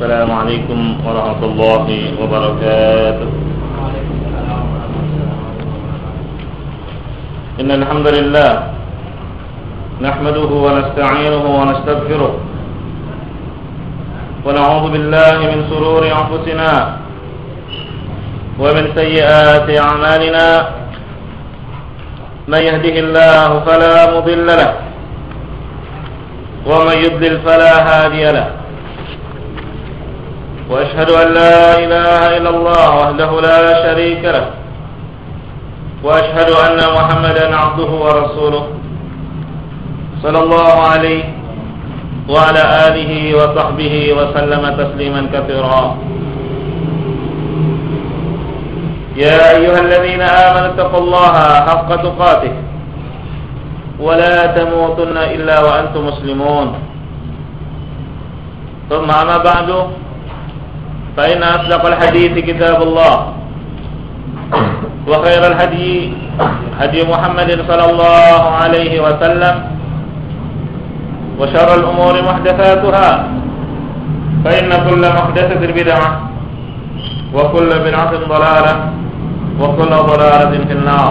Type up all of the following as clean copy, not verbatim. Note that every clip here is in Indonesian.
السلام عليكم ورحمة الله وبركاته. إن الحمد لله نحمده ونستعينه ونستغفره ونعوذ بالله من شرور أنفسنا ومن سيئات أعمالنا. من يهده الله فلا مضل له ومن يضلل فلا هادي له. وأشهد أن لا إله إلا الله وحده لا شريك له وأشهد أن محمدا عبده ورسوله صلى الله عليه وعلى آله وصحبه وسلم تسليما كثيرا. يا أيها الذين آمنوا اتقوا الله حق تقاته ولا تموتن إلا وأنتم مسلمون. ثم أما بعد فإن أصدق الحديث كتاب الله وخير الهدي هدي محمد صلى الله عليه وسلم وشر الأمور محدثاتها فإن كل محدثة بدعة وكل بدعة ضلالة وكل ضلالة في النار.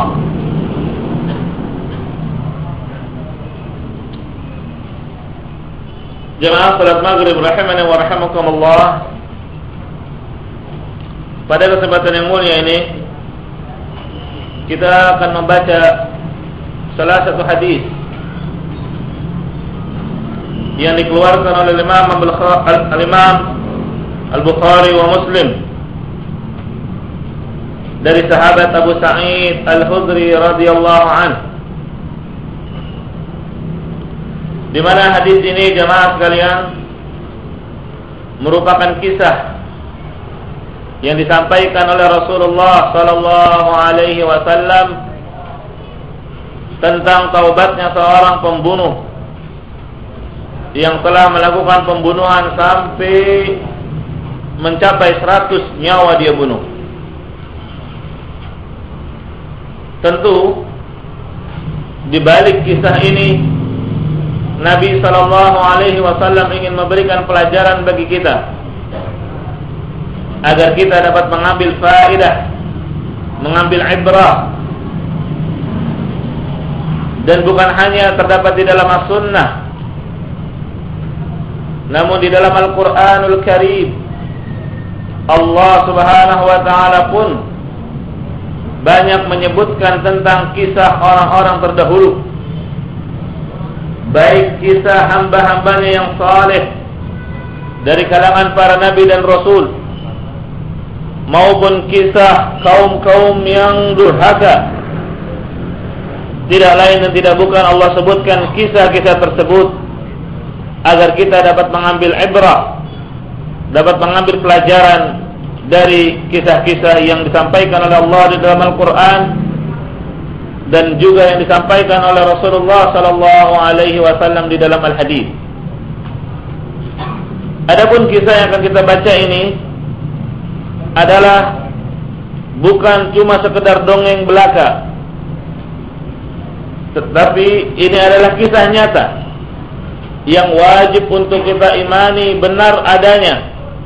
Jemaah salat maghrib rahimani wa rahimakumullah. Pada kesempatan yang mulia ini kita akan membaca salah satu hadis yang dikeluarkan oleh Imam Al-Bukhari wa Muslim dari sahabat Abu Sa'id Al-Khudri radhiyallahu anhu, di mana hadis ini jemaah sekalian merupakan kisah yang disampaikan oleh Rasulullah sallallahu alaihi wasallam tentang taubatnya seorang pembunuh yang telah melakukan pembunuhan sampai mencapai 100 nyawa dia bunuh. Tentu di balik kisah ini Nabi sallallahu alaihi wasallam ingin memberikan pelajaran bagi kita agar kita dapat mengambil faedah, mengambil ibrah, dan bukan hanya terdapat di dalam as-sunnah, namun di dalam Al-Quranul Karim Allah subhanahu wa ta'ala pun banyak menyebutkan tentang kisah orang-orang terdahulu, baik kisah hamba-hambanya yang saleh dari kalangan para nabi dan rasul, maupun kisah kaum-kaum yang durhaka. Tidak lain dan tidak bukan Allah sebutkan kisah-kisah tersebut agar kita dapat mengambil ibrah, dapat mengambil pelajaran dari kisah-kisah yang disampaikan oleh Allah di dalam Al-Quran dan juga yang disampaikan oleh Rasulullah sallallahu alaihi wasallam di dalam Al-Hadis. Adapun kisah yang akan kita baca ini adalah bukan cuma sekedar dongeng belaka, tetapi ini adalah kisah nyata yang wajib untuk kita imani benar adanya.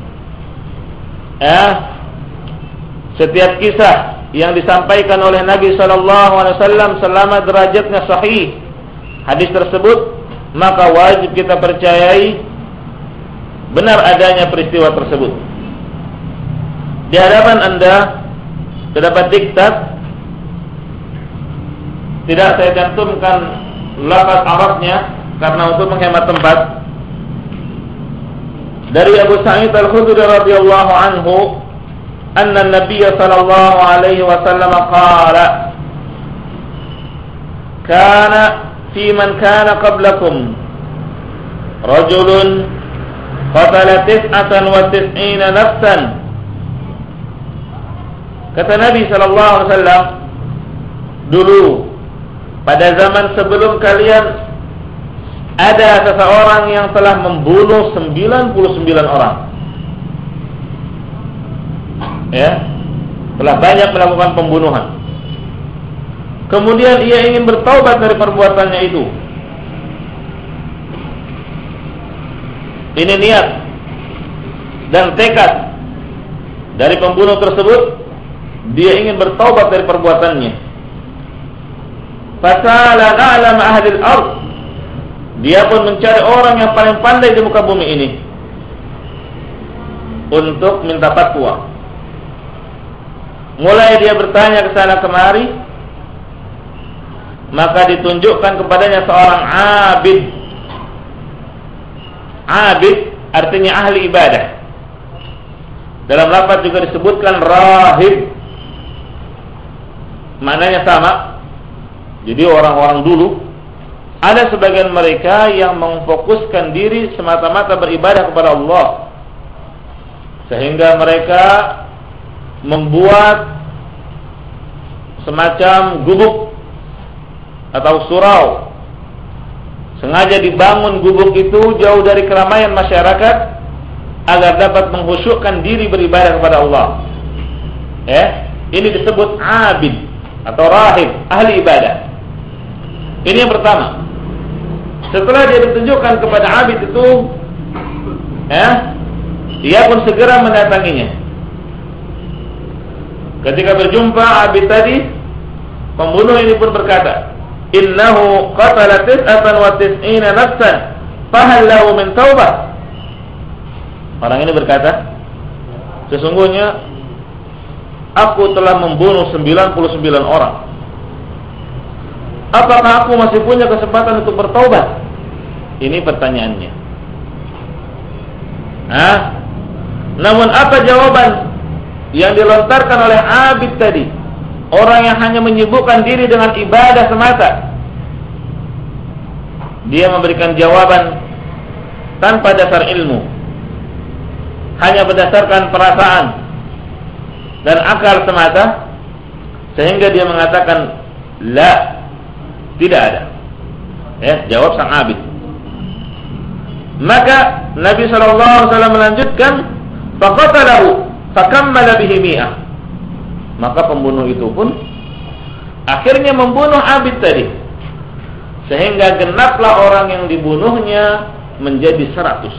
Setiap kisah yang disampaikan oleh Nabi SAW selama derajatnya sahih hadis tersebut, maka wajib kita percayai benar adanya peristiwa tersebut. Di hadapan Anda terdapat diktat, tidak saya cantumkan lafaz Arabnya karena untuk menghemat tempat, dari Abu Sa'id Al-Khudri radhiyallahu anhu, anna Nabiy sallallahu alaihi wasallam qala, kana fi man kana qablakum rajulun qatala 99 nafsan. Kata Nabi sallallahu alaihi wasallam, dulu pada zaman sebelum kalian ada seseorang yang telah membunuh 99 orang. Telah banyak melakukan pembunuhan. Kemudian ia ingin bertaubat dari perbuatannya itu. Ini niat dan tekad dari pembunuh tersebut, dia ingin bertaubat dari perbuatannya. Fasala a'lam ahli al-ard, dia pun mencari orang yang paling pandai di muka bumi ini untuk minta fatwa. Mulai dia bertanya ke sana kemari, maka ditunjukkan kepadanya seorang abid. Abid artinya ahli ibadah. Dalam lafaz juga disebutkan rahib, maknanya sama. Jadi orang-orang dulu, ada sebagian mereka yang memfokuskan diri semata-mata beribadah kepada Allah, sehingga mereka membuat semacam gubuk atau surau. Sengaja dibangun gubuk itu jauh dari keramaian masyarakat agar dapat mengkhusyukkan diri beribadah kepada Allah. Ini disebut abid atau rahib, ahli ibadah. Ini yang pertama. Setelah dia ditunjukkan kepada abid itu, dia pun segera mendatanginya. Ketika berjumpa abid tadi, pembunuh ini pun berkata, "Innahu qatala 99 nafsan, fahal lahu min taubah?" Orang ini berkata, "Sesungguhnya aku telah membunuh 99 orang. Apakah aku masih punya kesempatan untuk bertaubat?" Ini pertanyaannya. Namun apa jawaban yang dilontarkan oleh abid tadi? Orang yang hanya menyibukkan diri dengan ibadah semata. Dia memberikan jawaban tanpa dasar ilmu, hanya berdasarkan perasaan dan akal semata, sehingga dia mengatakan, "La, tidak ada." Jawab sang abid. Maka Nabi SAW melanjutkan, faqatalahu fakammala bihi mi'ah. Maka pembunuh itu pun akhirnya membunuh abid tadi, sehingga genaplah orang yang dibunuhnya menjadi 100.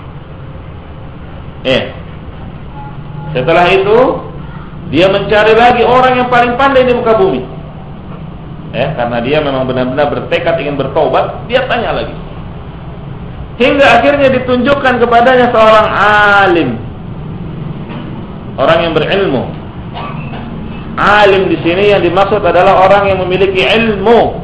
Setelah itu dia mencari lagi orang yang paling pandai di muka bumi. Karena dia memang benar-benar bertekad ingin bertobat, dia tanya lagi. Hingga akhirnya ditunjukkan kepadanya seorang alim, orang yang berilmu. Alim di sini yang dimaksud adalah orang yang memiliki ilmu.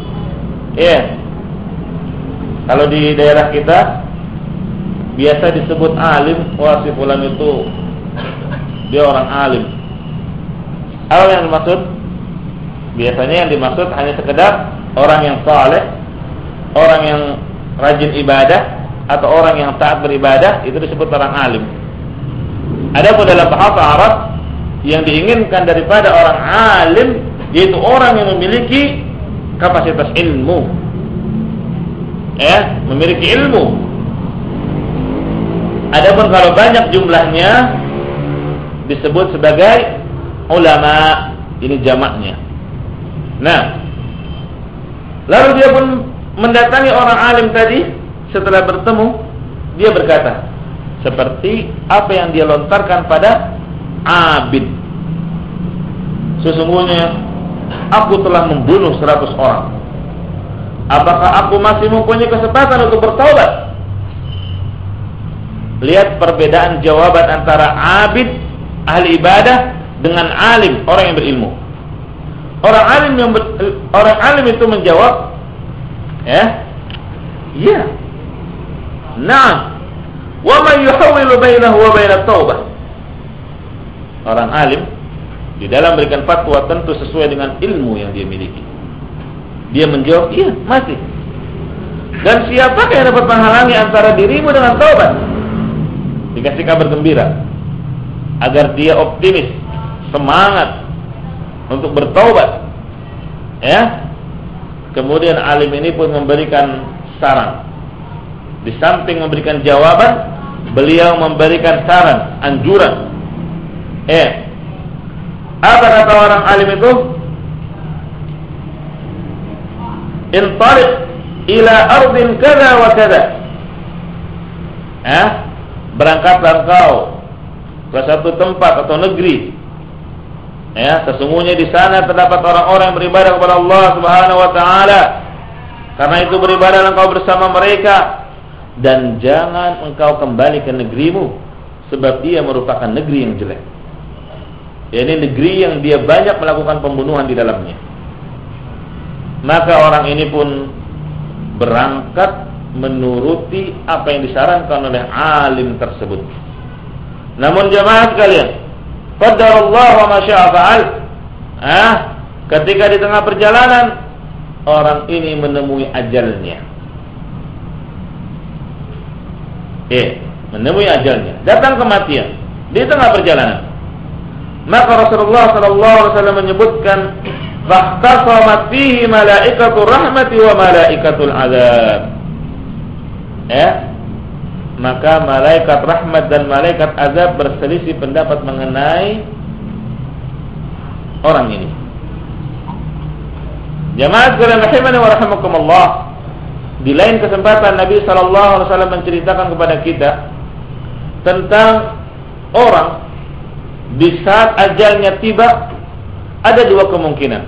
Kalau di daerah kita biasa disebut alim, wah si fulan itu dia orang alim. Apa yang dimaksud? Biasanya yang dimaksud hanya sekedar orang yang saleh, orang yang rajin ibadah, atau orang yang taat beribadah, itu disebut orang alim. Adapun dalam bahasa Arab, yang diinginkan daripada orang alim yaitu orang yang memiliki kapasitas ilmu, memiliki ilmu. Adapun kalau banyak jumlahnya disebut sebagai ulama, ini jamaknya. Nah, lalu dia pun mendatangi orang alim tadi. Setelah bertemu, dia berkata seperti apa yang dia lontarkan pada abid, "Sesungguhnya aku telah membunuh 100 orang. Apakah aku masih mempunyai kesempatan untuk bertaubat?" Lihat perbedaan jawaban antara abid, ahli ibadah, dengan alim, orang yang berilmu. Orang alim itu menjawab, iya, nah, wa man yuhawwilu bainahu wa bainat taubah. Orang alim di dalam berikan fatwa tentu sesuai dengan ilmu yang dia miliki. Dia menjawab, iya, masih. Dan siapakah yang dapat menghalangi antara dirimu dengan taubat? Dikasih kabar gembira agar dia optimis, semangat untuk bertaubat. Kemudian alim ini pun memberikan saran. Di samping memberikan jawaban, beliau memberikan saran, anjuran. Apa kata orang alim itu? "Intaliq ila ardin kada wa kada." berangkatlah engkau ke satu tempat atau negeri, ya, sesungguhnya di sana terdapat orang-orang yang beribadah kepada Allah Subhanahu wa taala. Karena itu beribadah engkau bersama mereka, dan jangan engkau kembali ke negerimu, sebab dia merupakan negeri yang jelek. Ini negeri yang dia banyak melakukan pembunuhan di dalamnya. Maka orang ini pun berangkat menuruti apa yang disarankan oleh alim tersebut. Namun jemaah sekalian, qadarullah wa ma syaa fa'al. Ketika di tengah perjalanan orang ini menemui ajalnya. Menemui ajalnya, datang kematian di tengah perjalanan. Maka Rasulullah sallallahu alaihi wasallam menyebutkan, "Fahtasamat fihi malaikatur rahmati wa malaikatul azab." Maka malaikat rahmat dan malaikat azab berselisih pendapat mengenai orang ini. Jamaah sekalian rahimani wa rahimakumullah, di lain kesempatan Nabi sallallahu alaihi wasallam menceritakan kepada kita tentang orang di saat ajalnya tiba ada dua kemungkinan.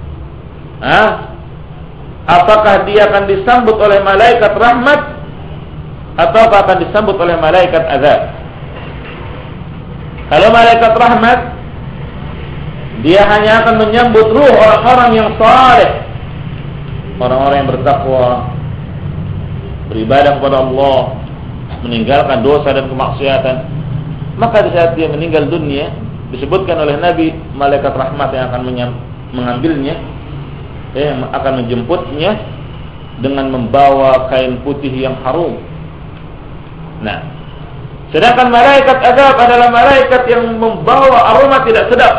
Apakah dia akan disambut oleh malaikat rahmat atau akan disambut oleh malaikat azab? Kalau malaikat rahmat, dia hanya akan menyambut ruh orang-orang yang saleh, orang-orang yang bertakwa, beribadah kepada Allah, meninggalkan dosa dan kemaksiatan. Maka di saat dia meninggal dunia, disebutkan oleh Nabi, malaikat rahmat yang akan mengambilnya, yang akan menjemputnya dengan membawa kain putih yang harum. Nah, sedangkan malaikat azab adalah malaikat yang membawa aroma tidak sedap.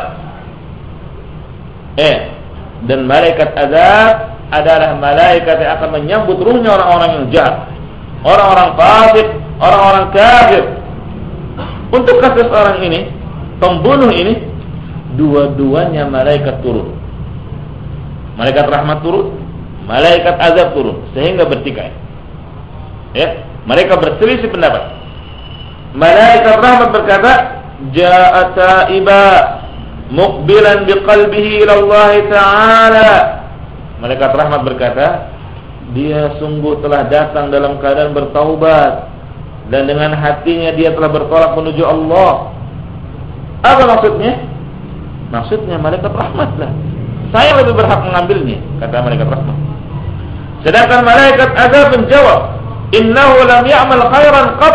Dan malaikat azab adalah malaikat yang akan menyambut ruhnya orang-orang yang jahat, orang-orang fasik, orang-orang kafir. Untuk kasus orang ini, pembunuh ini, dua-duanya malaikat turun. Malaikat rahmat turun, malaikat azab turun, sehingga bertikai. Mereka berselisih pendapat. Malaikat rahmat berkata, "Ja'a ta'iba muqbilan biqalbihi ila Allah Ta'ala." Malaikat rahmat berkata, dia sungguh telah datang dalam keadaan bertaubat, dan dengan hatinya dia telah bertolak menuju Allah. Apa maksudnya? Maksudnya malaikat rahmatlah, saya lebih berhak mengambilnya, kata malaikat rahmat. Sedangkan malaikat azab menjawab, "Innahu lam ya'mal khairan qat."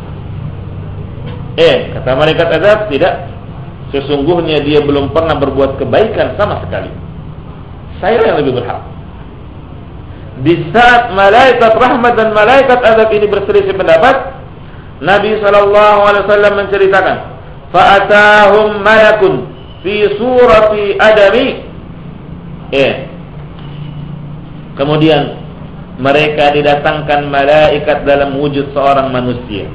Kata malaikat azab, tidak, sesungguhnya dia belum pernah berbuat kebaikan sama sekali. Saya yang lebih berhak. Di saat malaikat rahmat dan malaikat azab ini berselisih pendapat, Nabi SAW menceritakan, "Fa'atahum malakun fi surati adami." Kemudian mereka didatangkan malaikat dalam wujud seorang manusia.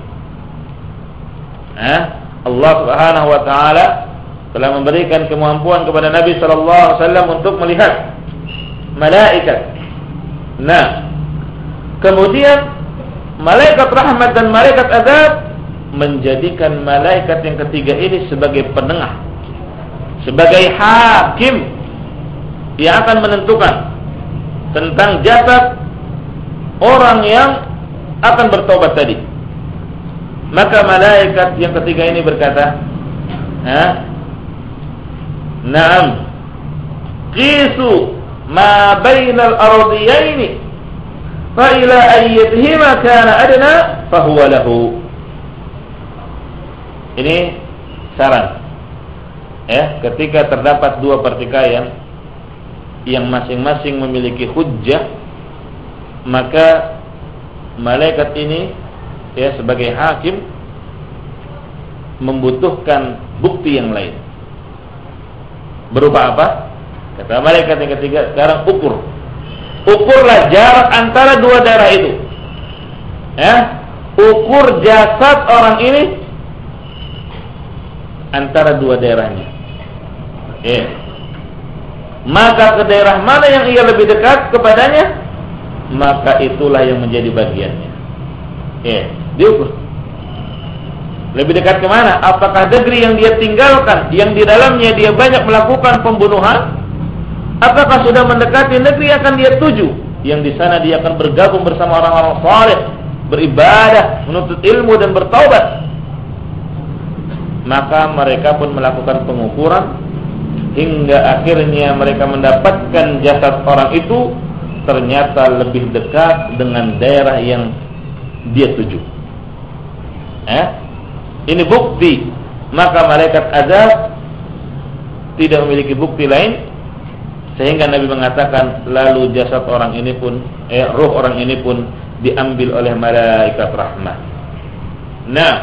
Allah Subhanahu wa taala telah memberikan kemampuan kepada Nabi sallallahu alaihi wasallam untuk melihat malaikat. Nah, kemudian malaikat rahmat dan malaikat azab menjadikan malaikat yang ketiga ini sebagai penengah, sebagai hakim yang akan menentukan tentang jasad orang yang akan bertobat tadi. Maka malaikat yang ketiga ini berkata, "Na'am, qisu ma bainal ardiyaini fa ila ayyihima kana adna fa huwa lahu." Ini saran. Ketika terdapat dua pertikaian yang masing-masing memiliki hujjah, maka malaikat ini sebagai hakim membutuhkan bukti yang lain. Berupa apa? Kata malaikat yang ketiga, sekarang ukurlah jarak antara dua daerah itu. Ukur jasad orang ini antara dua daerahnya. Maka ke daerah mana yang ia lebih dekat kepadanya, maka itulah yang menjadi bagiannya. Diukur. Lebih dekat kemana? Apakah negeri yang dia tinggalkan, yang di dalamnya dia banyak melakukan pembunuhan, apakah sudah mendekati negeri yang akan dia tuju, yang di sana dia akan bergabung bersama orang-orang saleh, beribadah, menuntut ilmu dan bertaubat? Maka mereka pun melakukan pengukuran hingga akhirnya mereka mendapatkan jasad orang itu ternyata lebih dekat dengan daerah yang dia tuju. Ini bukti. Maka malaikat azab tidak memiliki bukti lain, sehingga Nabi mengatakan lalu jasad orang ini pun ruh orang ini pun diambil oleh malaikat rahmat. Nah,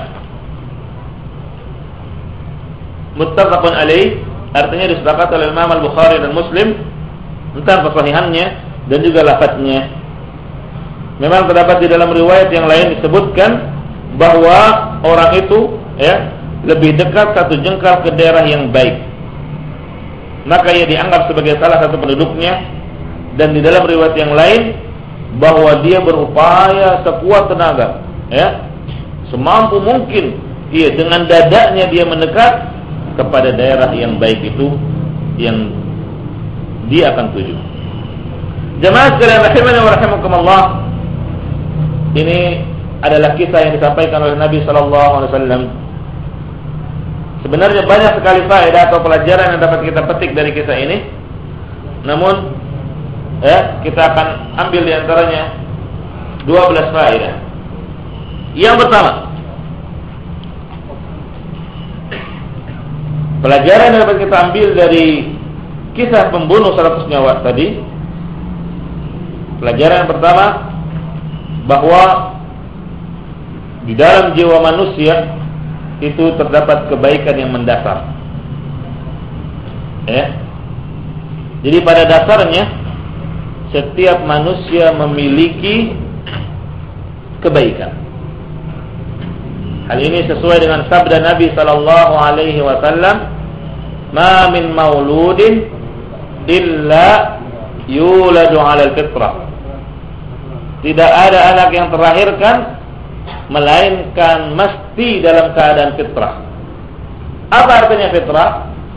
muttafaqun alaih, artinya disepakati oleh Imam Al-Bukhari dan Muslim tentang kesahihannya dan juga lafadznya. Memang terdapat di dalam riwayat yang lain disebutkan bahwa orang itu lebih dekat satu jengkal ke daerah yang baik, maka ia dianggap sebagai salah satu penduduknya. Dan di dalam riwayat yang lain bahwa dia berupaya sekuat tenaga, semampu mungkin dengan dadanya dia mendekat kepada daerah yang baik itu yang dia akan tuju. Jemaah sekalian rahimani wa rahimakumullah, ini adalah kisah yang disampaikan oleh Nabi SAW. Sebenarnya banyak sekali faedah atau pelajaran yang dapat kita petik dari kisah ini. Namun kita akan ambil di antaranya 12 faedah. Yang pertama, pelajaran yang dapat kita ambil dari kisah pembunuh 100 nyawa tadi. Pelajaran yang pertama, bahwa di dalam jiwa manusia itu terdapat kebaikan yang mendasar. Jadi pada dasarnya setiap manusia memiliki kebaikan. Hal ini sesuai dengan sabda Nabi sallallahu alaihi wasallam, "Ma min mauludin illa yuladu 'alal fitrah." Tidak ada anak yang terlahirkan melainkan mesti dalam keadaan fitrah. Apa artinya fitrah?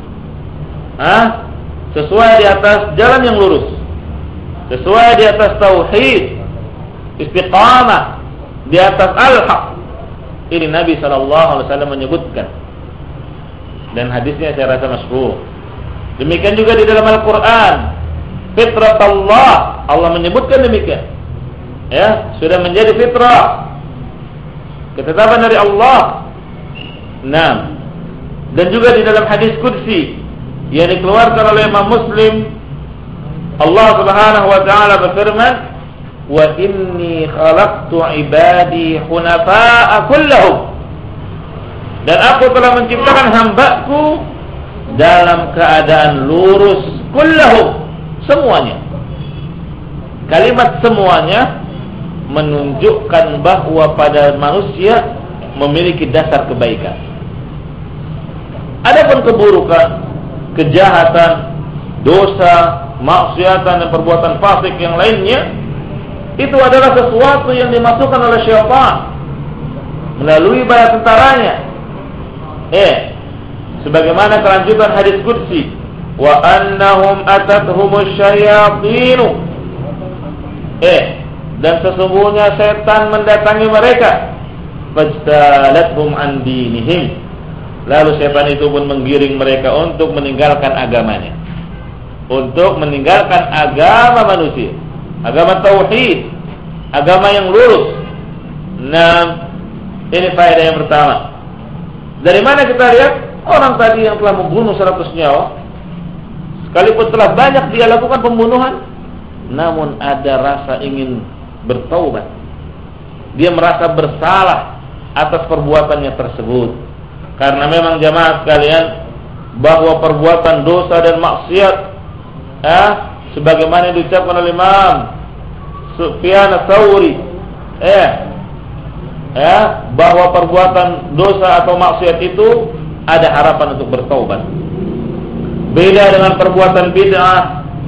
Sesuai di atas jalan yang lurus, sesuai di atas tauhid, istiqamah, di atas al-haq. Ini Nabi SAW menyebutkan, dan hadisnya saya rasa masyhur. Demikian juga di dalam Al-Quran, fitrat Allah, Allah menyebutkan demikian. Sudah menjadi fitrah, ketetapan dari Allah. Nah, dan juga di dalam hadis qudsi yang dikeluarkan oleh Imam Muslim, Allah Subhanahu wa taala berfirman, "Wa inni khalaqtu ibadi hunafa'a kullahum." Dan aku telah menciptakan hamba-Ku dalam keadaan lurus, kullahum, semuanya. Kalimat semuanya menunjukkan bahwa pada manusia memiliki dasar kebaikan. Adapun keburukan, kejahatan, dosa, maksiatan dan perbuatan fasik yang lainnya, itu adalah sesuatu yang dimasukkan oleh syaitan melalui bala tentaranya. Sebagaimana kelanjutan hadis qudsi, wa annahum atathumus syayatinu. Dan sesungguhnya setan mendatangi mereka, fajtalathum an dinihim. Lalu setan itu pun menggiring mereka untuk meninggalkan agamanya, untuk meninggalkan agama manusia, agama tauhid, agama yang lurus. Nah, ini faedah yang pertama. Dari mana kita lihat orang tadi yang telah membunuh 100 nyawa, sekalipun telah banyak dia lakukan pembunuhan, namun ada rasa ingin bertaubat. Dia merasa bersalah atas perbuatannya tersebut. Karena memang jamaah sekalian, bahwa perbuatan dosa dan maksiat, sebagaimana diucapkan oleh Imam Sufyan Ats-Tsauri, bahwa perbuatan dosa atau maksiat itu ada harapan untuk bertaubat. Beda dengan perbuatan bid'ah,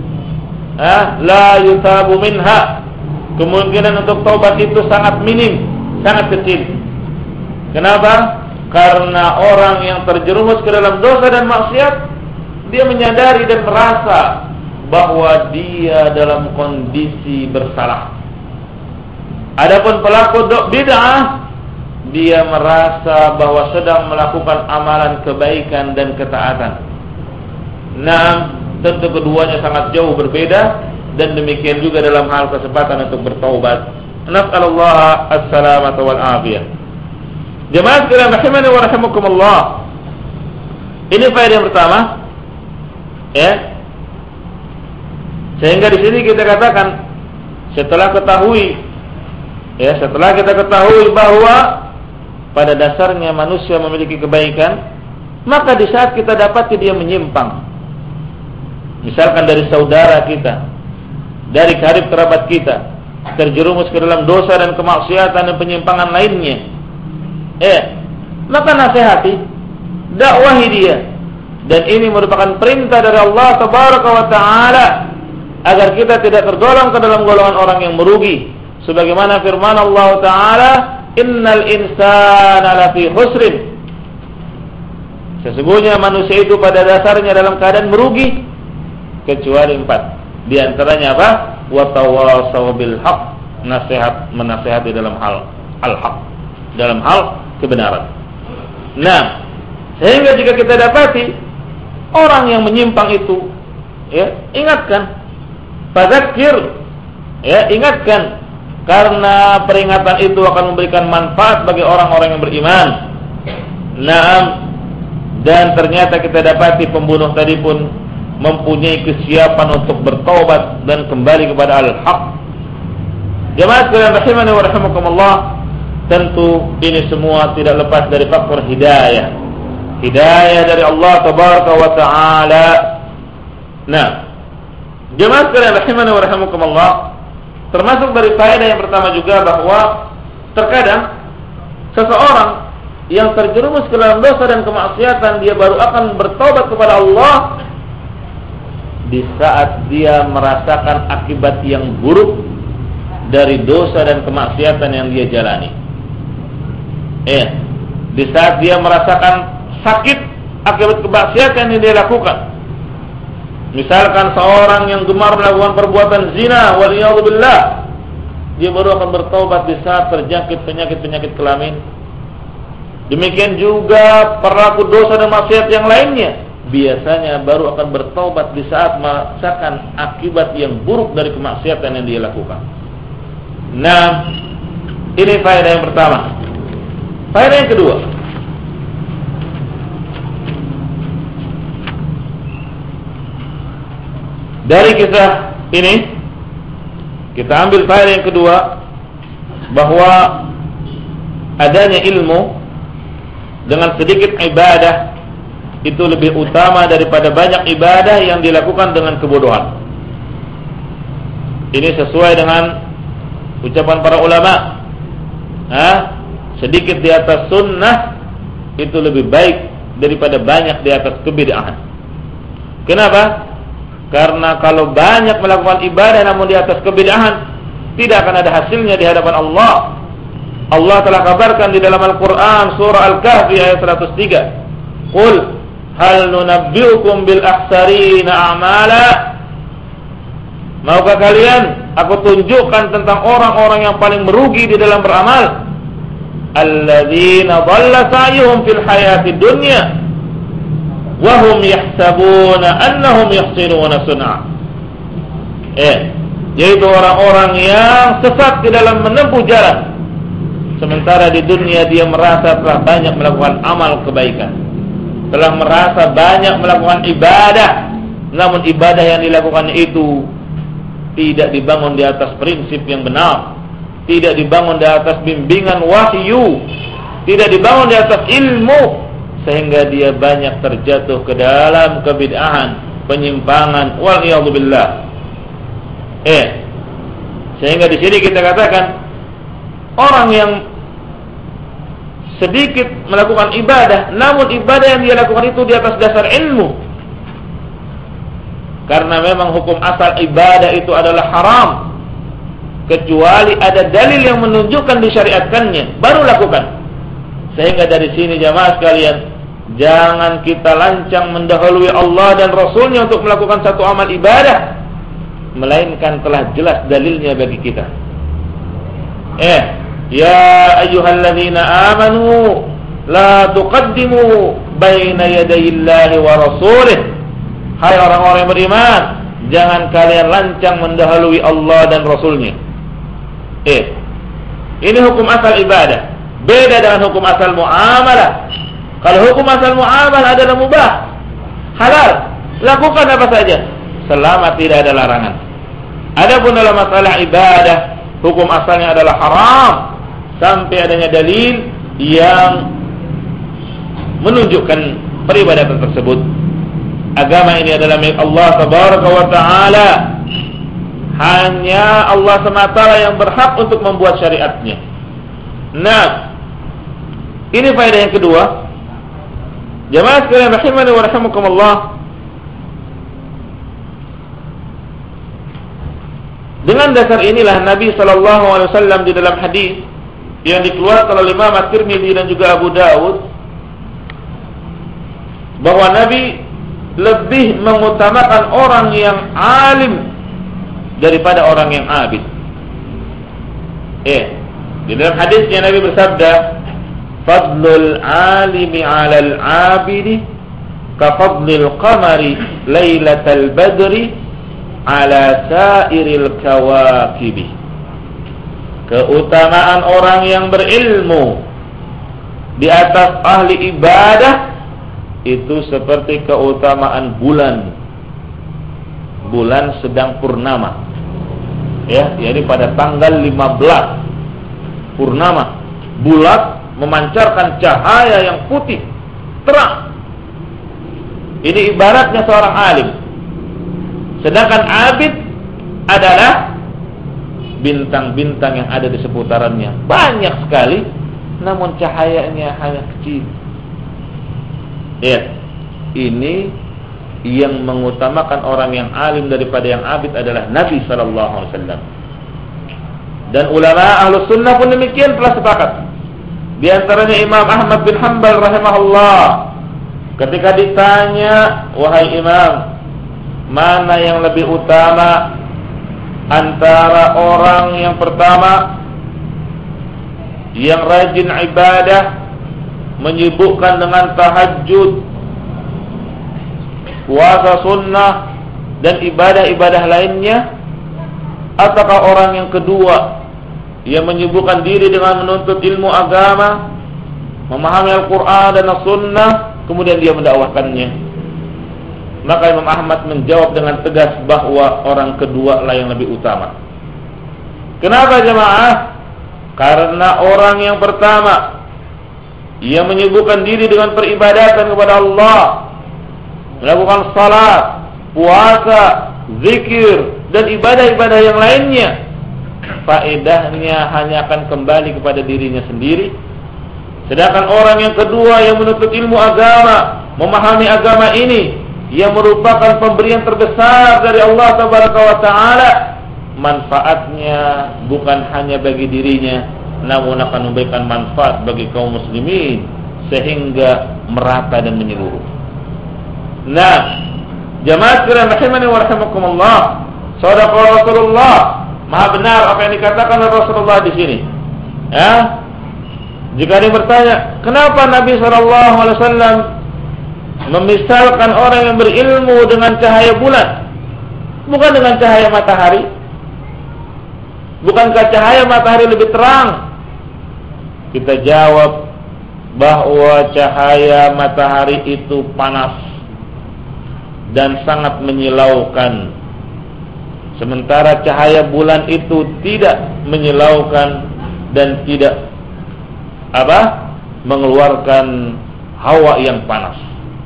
la yutabu minha. Kemungkinan untuk taubat itu sangat minim, sangat kecil. Kenapa? Karena orang yang terjerumus ke dalam dosa dan maksiat, dia menyadari dan merasa bahwa dia dalam kondisi bersalah. Adapun pelaku bid'ah, dia merasa bahwa sedang melakukan amalan kebaikan dan ketaatan. Nah, tentu keduanya sangat jauh berbeda, dan demikian juga dalam hal kesempatan untuk bertaubat. Nas'alullah as-salamata wal afiyah. Jemaah sekalian rahimani wa rahimakumullah. Ini faedah yang pertama, ya. Sehingga di sini kita katakan setelah kita ketahui bahwa pada dasarnya manusia memiliki kebaikan, maka di saat kita dapati dia menyimpang, misalkan dari saudara kita, dari karib kerabat kita, terjerumus ke dalam dosa dan kemaksiatan dan penyimpangan lainnya, maka nasihati, dakwahi dia. Dan ini merupakan perintah dari Allah Tabaraka wa Ta'ala agar kita tidak tergolong ke dalam golongan orang yang merugi. Sebagaimana firman Allah Ta'ala, innal insana lafi khusrin. Sesungguhnya manusia itu pada dasarnya dalam keadaan merugi, kecuali 4. Di antaranya apa? Wa tawasaw bil haqq, menasihati dalam hal al-haq, dalam hal kebenaran. Nah, sehingga jika kita dapati orang yang menyimpang itu, ingatkan, fadzakir, ingatkan, karena peringatan itu akan memberikan manfaat bagi orang-orang yang beriman. Nah, dan ternyata kita dapati pembunuh tadi pun mempunyai kesiapan untuk bertaubat dan kembali kepada al-haq. Jemaah sekalian rahimani wa rahimakumullah, tentu ini semua tidak lepas dari faktor hidayah. Hidayah dari Allah Tabaraka wa Ta'ala. Nah, jemaah sekalian rahimani wa rahimakumullah, termasuk dari faedah yang pertama juga bahwa terkadang seseorang yang terjerumus ke dalam dosa dan kemaksiatan, dia baru akan bertobat kepada Allah di saat dia merasakan akibat yang buruk dari dosa dan kemaksiatan yang dia jalani. Di saat dia merasakan sakit akibat kemaksiatan yang dia lakukan. Misalkan seorang yang gemar melakukan perbuatan zina, waliyadzubillah, dia baru akan bertaubat di saat terjangkit penyakit-penyakit kelamin. Demikian juga pelaku dosa dan maksiat yang lainnya, biasanya baru akan bertaubat di saat merasakan akibat yang buruk dari kemaksiatan yang dia lakukan. Nah, ini faedah yang pertama. Faedah yang kedua, dari kisah ini kita ambil faedah yang kedua, bahwa adanya ilmu dengan sedikit ibadah itu lebih utama daripada banyak ibadah yang dilakukan dengan kebodohan. Ini sesuai dengan ucapan para ulama, sedikit di atas sunnah itu lebih baik daripada banyak di atas kebid'ahan. Kenapa? Karena kalau banyak melakukan ibadah namun di atas kebid'ahan, tidak akan ada hasilnya di hadapan Allah. Allah telah kabarkan di dalam Al-Quran surah Al-Kahfi ayat 103, Qul hal nunabbiukum bil akhsarina a'mala. Maukah kalian aku tunjukkan tentang orang-orang yang paling merugi di dalam beramal? Alladzina dhalla sa'yuhum fil hayati dunya wa hum yahsabuna annahum yuhsinuna sun'a. Yaitu orang-orang yang sesat di dalam menempuh jalan, sementara di dunia dia merasa telah banyak melakukan amal kebaikan, telah merasa banyak melakukan ibadah, namun ibadah yang dilakukan itu tidak dibangun di atas prinsip yang benar, tidak dibangun di atas bimbingan wahyu, tidak dibangun di atas ilmu, sehingga dia banyak terjatuh ke dalam kebid'ahan, penyimpangan, waliyadzubillah. Sehingga di sini kita katakan orang yang sedikit melakukan ibadah, namun ibadah yang dia lakukan itu di atas dasar ilmu, karena memang hukum asal ibadah itu adalah haram, kecuali ada dalil yang menunjukkan disyariatkannya, baru lakukan. Sehingga dari sini jamaah sekalian, jangan kita lancang mendahului Allah dan Rasulnya untuk melakukan satu amal ibadah, melainkan telah jelas dalilnya bagi kita. Ya ayyuhalladzina amanu la tuqaddimu baina yadayillahi wa rasulih. Hai orang-orang yang beriman, jangan kalian lancang mendahului Allah dan Rasulnya. Ini hukum asal ibadah, beda dengan hukum asal muamalah. Kalau hukum asal muamalah adalah mubah, halal, lakukan apa saja selama tidak ada larangan. Adapun dalam masalah ibadah, hukum asalnya adalah haram sampai adanya dalil yang menunjukkan peribadatan tersebut. Agama ini adalah milik Allah tabaraka wa ta'ala. Hanya Allah semata yang berhak untuk membuat syariatnya. Nah, ini faedah yang kedua. Jamaah sekalian rahimani wa rahimakumullah. Dengan dasar inilah Nabi sallallahu alaihi wasallam di dalam hadis yang dikeluarkan oleh Imam At-Tirmidzi dan juga Abu Dawud, bahwa Nabi lebih mengutamakan orang yang alim daripada orang yang abid. Di dalam hadisnya Nabi bersabda, "Fadlul alimi 'alal 'abidi ka fadlil qamari lailatal badri 'ala sairil kawakibi." Keutamaan orang yang berilmu di atas ahli ibadah itu seperti keutamaan bulan sedang purnama. Jadi pada tanggal 15 purnama, bulan memancarkan cahaya yang putih terang. Ini ibaratnya seorang alim. Sedangkan abid adalah bintang-bintang yang ada di seputarannya, banyak sekali, namun cahayanya hanya kecil. Ini yang mengutamakan orang yang alim daripada yang abid adalah Nabi sallallahu alaihi wasallam. Dan ulama Ahlus Sunnah pun demikian telah sepakat. Di antaranya Imam Ahmad bin Hanbal rahimahullah, ketika ditanya, "Wahai Imam, mana yang lebih utama antara orang yang pertama yang rajin ibadah, menyibukkan dengan tahajud, puasa sunnah dan ibadah-ibadah lainnya, ataukah orang yang kedua yang menyibukkan diri dengan menuntut ilmu agama, memahami Al-Quran dan As-Sunnah, kemudian dia mendakwahkannya?" Maka Imam Ahmad menjawab dengan tegas bahwa orang kedua lah yang lebih utama. Kenapa jemaah? Karena orang yang pertama ia menyibukkan diri dengan peribadatan kepada Allah, melakukan salat, puasa, zikir dan ibadah-ibadah yang lainnya, faedahnya hanya akan kembali kepada dirinya sendiri. Sedangkan orang yang kedua yang menuntut ilmu agama, memahami agama ini, yang merupakan pemberian terbesar dari Allah tabaraka wa ta'ala, manfaatnya bukan hanya bagi dirinya, namun akan memberikan manfaat bagi kaum muslimin sehingga merata dan menyeluruh. Nah, jamaah sekalian rahimani wa rahimakumullah, shadaqa Rasulullah, maha benar apa yang dikatakan oleh Rasulullah di sini. Jika dia bertanya, kenapa Nabi sallallahu alaihi wasallam memisalkan orang yang berilmu dengan cahaya bulan, bukan dengan cahaya matahari? Bukankah cahaya matahari lebih terang? Kita jawab bahwa cahaya matahari itu panas dan sangat menyilaukan, sementara cahaya bulan itu tidak menyilaukan dan tidak mengeluarkan hawa yang panas.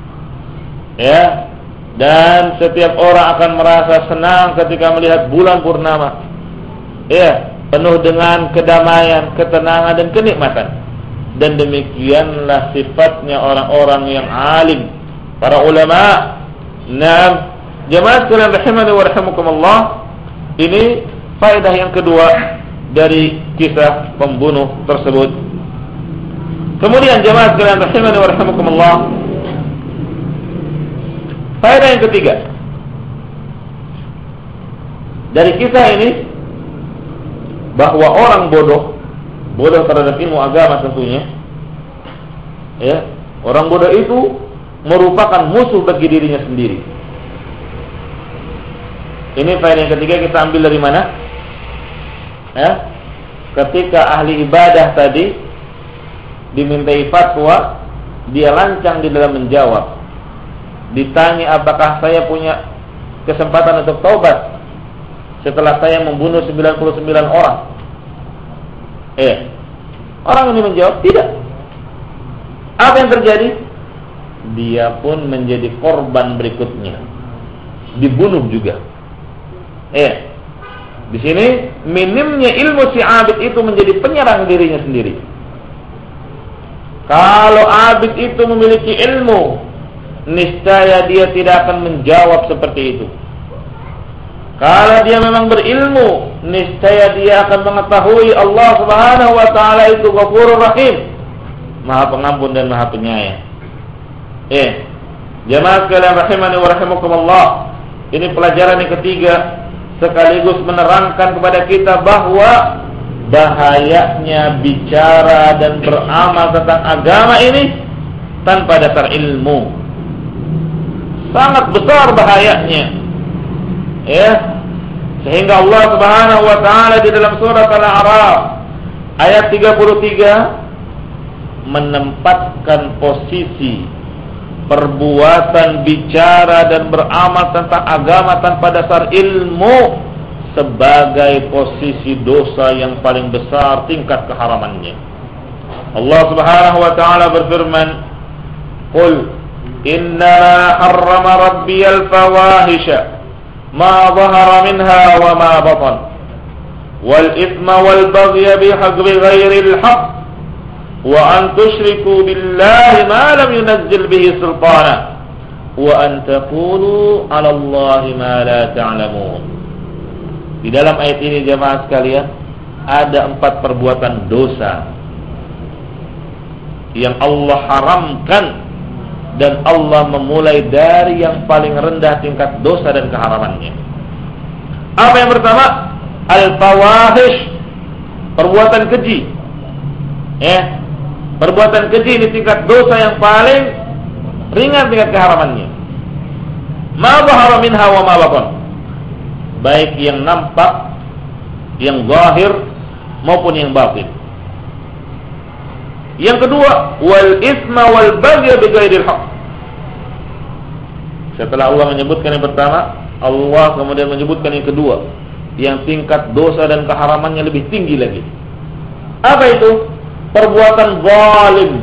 Dan setiap orang akan merasa senang ketika melihat bulan purnama. Penuh dengan kedamaian, ketenangan dan kenikmatan. Dan demikianlah sifatnya orang-orang yang alim, para ulama. Nah, jemaah sekalian rahimani wa rahimakumullah, ini faedah yang kedua dari kisah pembunuh tersebut. Kemudian jemaah sekalian rahimani wa rahimakumullah, faedah yang ketiga dari kisah ini, bahwa orang bodoh terhadap ilmu agama tentunya, ya, orang bodoh itu merupakan musuh bagi dirinya sendiri. Ini faedah yang ketiga, kita ambil dari mana? Ya, ketika ahli ibadah tadi dimintai fatwa, dia lancang di dalam menjawab. Ditanya apakah saya punya kesempatan untuk taubat setelah saya membunuh 99 orang. Orang ini menjawab tidak. Apa yang terjadi? Dia pun menjadi korban berikutnya, dibunuh juga. Di sini minimnya ilmu si abid itu menjadi penyerang dirinya sendiri. Kalau abid itu memiliki ilmu, niscaya dia tidak akan menjawab seperti itu. Kalau dia memang berilmu, niscaya dia akan mengetahui Allah Subhanahu wa taala itu Ghafurur Rahim, Maha Pengampun dan Maha Penyayang. Jemaah sekalian rahimani wa rahimakumullah, ini pelajaran yang ketiga, sekaligus menerangkan kepada kita bahwa bahayanya bicara dan beramal tentang agama ini tanpa dasar ilmu. Sangat besar bahayanya. Sehingga Allah Subhanahu wa taala di dalam surat Al-A'raf ayat 33 menempatkan posisi perbuatan bicara dan beramal tentang agama tanpa dasar ilmu sebagai posisi dosa yang paling besar tingkat keharamannya. Allah Subhanahu wa taala berfirman, "Qul inna harrama rabbiyal fawahisha ma dhahara minha wa ma batan wal ithma wal baghya bighairi al haqq wa an tusyriku billahi ma lam yunzil bihi sultana wa an taqulu 'ala Allahi ma la ta'lamun." Di dalam ayat ini jemaah sekalian ada 4 perbuatan dosa yang Allah haramkan, dan Allah memulai dari yang paling rendah tingkat dosa dan keharamannya. Apa yang pertama? Al-fawahish, perbuatan keji. Perbuatan keji ini tingkat dosa yang paling ringan tingkat keharamannya. Ma dhahara minha wa ma batan, baik yang nampak, yang zahir maupun yang batin. Yang kedua, wal isma wal baghya bighairil haqq. Setelah Allah menyebutkan yang pertama, Allah kemudian menyebutkan yang kedua, yang tingkat dosa dan keharamannya lebih tinggi lagi. Apa itu? Perbuatan zalim.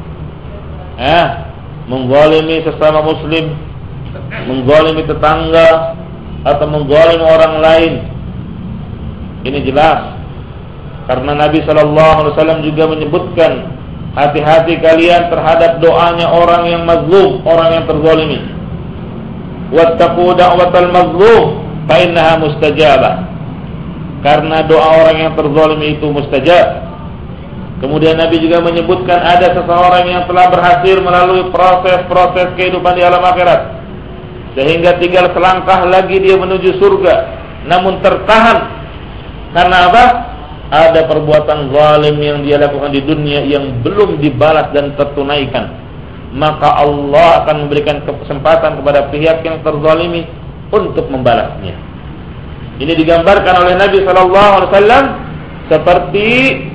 Menzalimi sesama muslim, menzalimi tetangga, atau menzalimi orang lain. Ini jelas, karena Nabi SAW juga menyebutkan, hati-hati kalian terhadap doanya orang yang mazlum, orang yang terzalimi. Wattaqu da'watal mazlum fa innaha mustajabah. Karena doa orang yang terzalimi itu mustajab. Kemudian Nabi juga menyebutkan ada seseorang yang telah berhasil melalui proses-proses kehidupan di alam akhirat, sehingga tinggal selangkah lagi dia menuju surga, namun tertahan. Karena apa? Ada perbuatan zalim yang dia lakukan di dunia yang belum dibalas dan tertunaikan. Maka Allah akan memberikan kesempatan kepada pihak yang terzalimi untuk membalasnya. Ini digambarkan oleh Nabi SAW seperti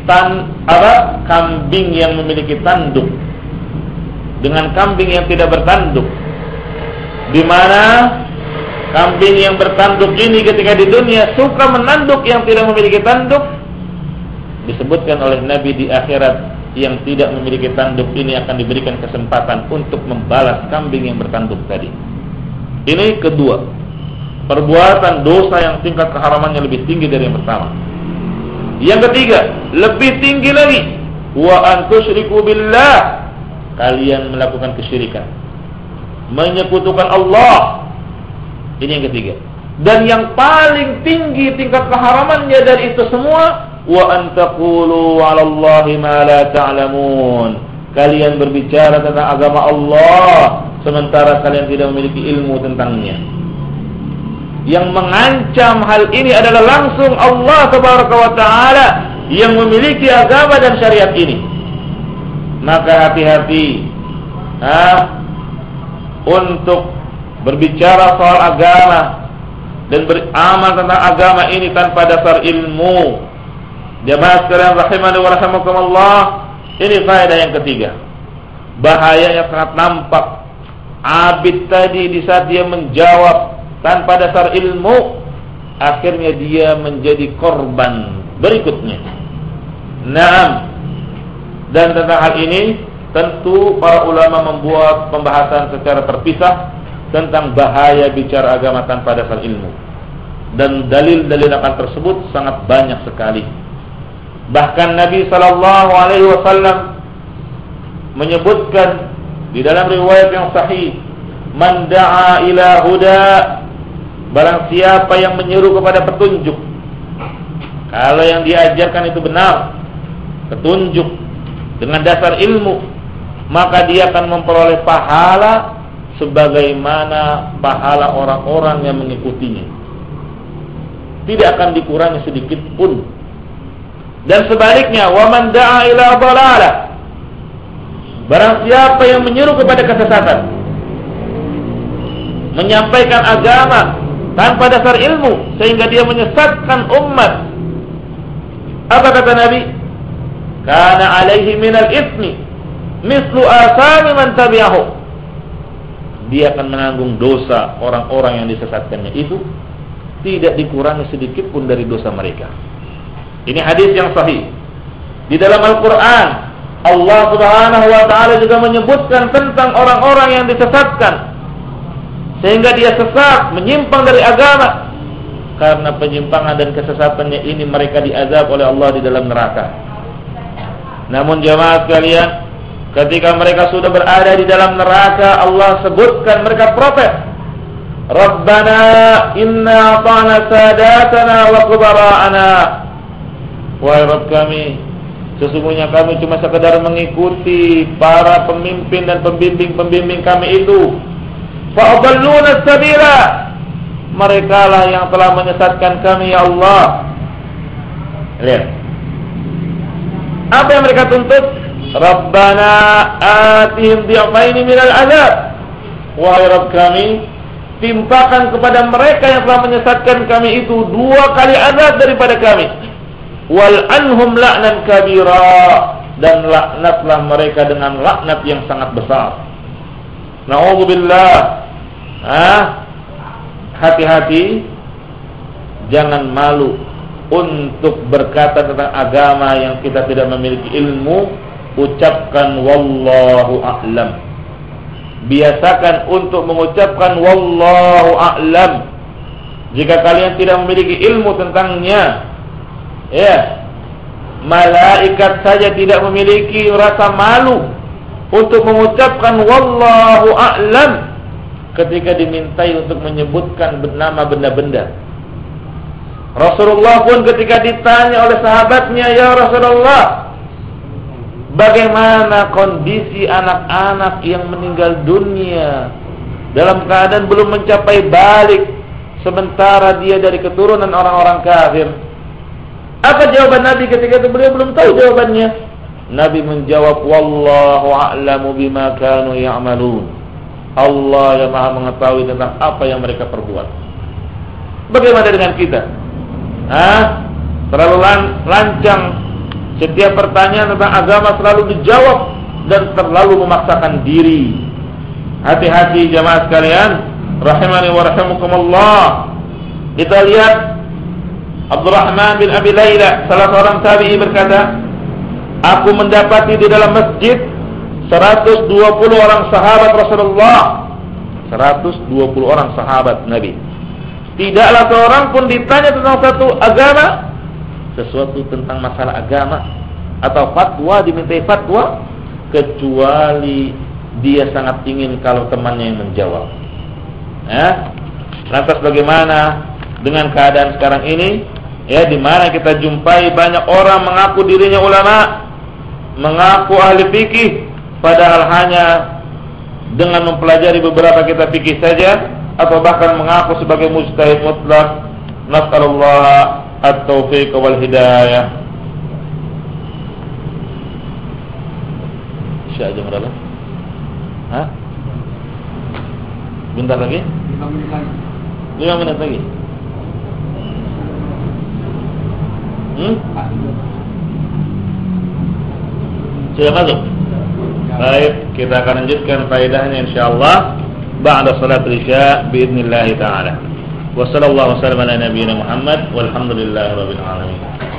kambing yang memiliki tanduk dengan kambing yang tidak bertanduk. Di mana kambing yang bertanduk ini ketika di dunia suka menanduk yang tidak memiliki tanduk, disebutkan oleh Nabi di akhirat yang tidak memiliki tanduk ini akan diberikan kesempatan untuk membalas kambing yang bertanduk tadi. Ini kedua, perbuatan dosa yang tingkat keharamannya lebih tinggi dari yang pertama. Yang ketiga, lebih tinggi lagi, wa an tusyriku billah, kalian melakukan kesyirikan, menyekutukan Allah. Ini yang ketiga. Dan yang paling tinggi tingkat keharamannya dari itu semua wa an taqulu 'ala Allahi ma la ta'lamun. Kalian berbicara tentang agama Allah sementara kalian tidak memiliki ilmu tentangnya. Yang mengancam hal ini adalah langsung Allah Tabaraka wa Ta'ala yang memiliki agama dan syariat ini. Maka hati-hati untuk berbicara soal agama dan beramal tentang agama ini tanpa dasar ilmu. Jamaah sekalian rahimani wa rahimakumullah, ini faedah yang ketiga. Bahayanya sangat nampak. Abid tadi di saat dia menjawab tanpa dasar ilmu, akhirnya dia menjadi korban berikutnya. Naam. Dan tentang hal ini tentu para ulama membuat pembahasan secara terpisah tentang bahaya bicara agama tanpa dasar ilmu. Dan dalil-dalil akan tersebut sangat banyak sekali. Bahkan Nabi SAW menyebutkan di dalam riwayat yang sahih, man da'a ila huda, barang siapa yang menyeru kepada petunjuk. Kalau yang diajarkan itu benar, petunjuk dengan dasar ilmu, maka dia akan memperoleh pahala sebagaimana pahala orang-orang yang mengikutinya. Tidak akan dikurangi sedikit pun. Dan sebaliknya, wa man da'a ila dhalalah, barang siapa yang menyeru kepada kesesatan, menyampaikan agama tanpa dasar ilmu sehingga dia menyesatkan umat. Apa kata Nabi? Kana alaihi minal ismi mislu asami man tabi'ahu. Dia akan menanggung dosa orang-orang yang disesatkannya itu, tidak dikurangi sedikit pun dari dosa mereka. Ini hadis yang sahih. Di dalam Al-Quran, Allah Subhanahu wa Ta'ala juga menyebutkan tentang orang-orang yang disesatkan sehingga dia sesat, menyimpang dari agama. Karena penyimpangan dan kesesatannya ini mereka diazab oleh Allah di dalam neraka. Namun jamaah sekalian, ketika mereka sudah berada di dalam neraka, Allah sebutkan mereka protes. Rabbana inna ata'na sadatana wa kubara'ana. Wahai Rabb kami, sesungguhnya kami cuma sekedar mengikuti para pemimpin dan pembimbing-pembimbing kami itu. Fa'adalluna sabila, mereka lah yang telah menyesatkan kami ya Allah. Lihat apa yang mereka tuntut. Rabbana atihim di'afaini minal azab. Wahai Rabb kami, timpakan kepada mereka yang telah menyesatkan kami itu 2 kali azab daripada kami. Wal anhum la'nan kabira, dan laknatlah mereka dengan laknat yang sangat besar. Na'udzubillah. Hati-hati, jangan malu untuk berkata tentang agama yang kita tidak memiliki ilmu. Ucapkan wallahu a'lam. Biasakan untuk mengucapkan wallahu a'lam jika kalian tidak memiliki ilmu tentangnya. Ya, malaikat saja tidak memiliki rasa malu untuk mengucapkan wallahu a'lam ketika dimintai untuk menyebutkan nama benda-benda. Rasulullah pun ketika ditanya oleh sahabatnya, ya Rasulullah, bagaimana kondisi anak-anak yang meninggal dunia dalam keadaan belum mencapai balik, sementara dia dari keturunan orang-orang kafir? Apa jawaban Nabi ketika itu? Beliau belum tahu jawabannya. Nabi menjawab, wallahu a'lamu bima kanu ya'malun. Allah yang maha mengetahui tentang apa yang mereka perbuat. Bagaimana dengan kita? Terlalu lancang. Setiap pertanyaan tentang agama selalu dijawab dan terlalu memaksakan diri. Hati-hati jamaah sekalian, rahimani wa rahimakumullah. Kita lihat Abdurrahman bin Abi Layla, salah seorang tabi'i, berkata, aku mendapati di dalam masjid 120 orang sahabat Rasulullah. 120 orang sahabat Nabi. Tidaklah seorang pun ditanya tentang satu agama, sesuatu tentang masalah agama atau fatwa, dimintai fatwa, kecuali dia sangat ingin kalau temannya yang menjawab. Lantas bagaimana dengan keadaan sekarang ini? Ya, di mana kita jumpai banyak orang mengaku dirinya ulama, mengaku ahli fikih, padahal hanya dengan mempelajari beberapa kitab fikih saja, atau bahkan mengaku sebagai mujtahid mutlak. Nasallallahu at-taufiq wal hidayah. Syah jam berapa? Hah? Bentar lagi? 5 menit lagi. 5 menit lagi. Sudah masuk? Baik, kita akan lanjutkan faedahnya insyaallah ba'da salat isya biidznillah taala. Wa sallallahu alaihi wa sallam ala nabiyyina Muhammad walhamdulillahirabbil alamin.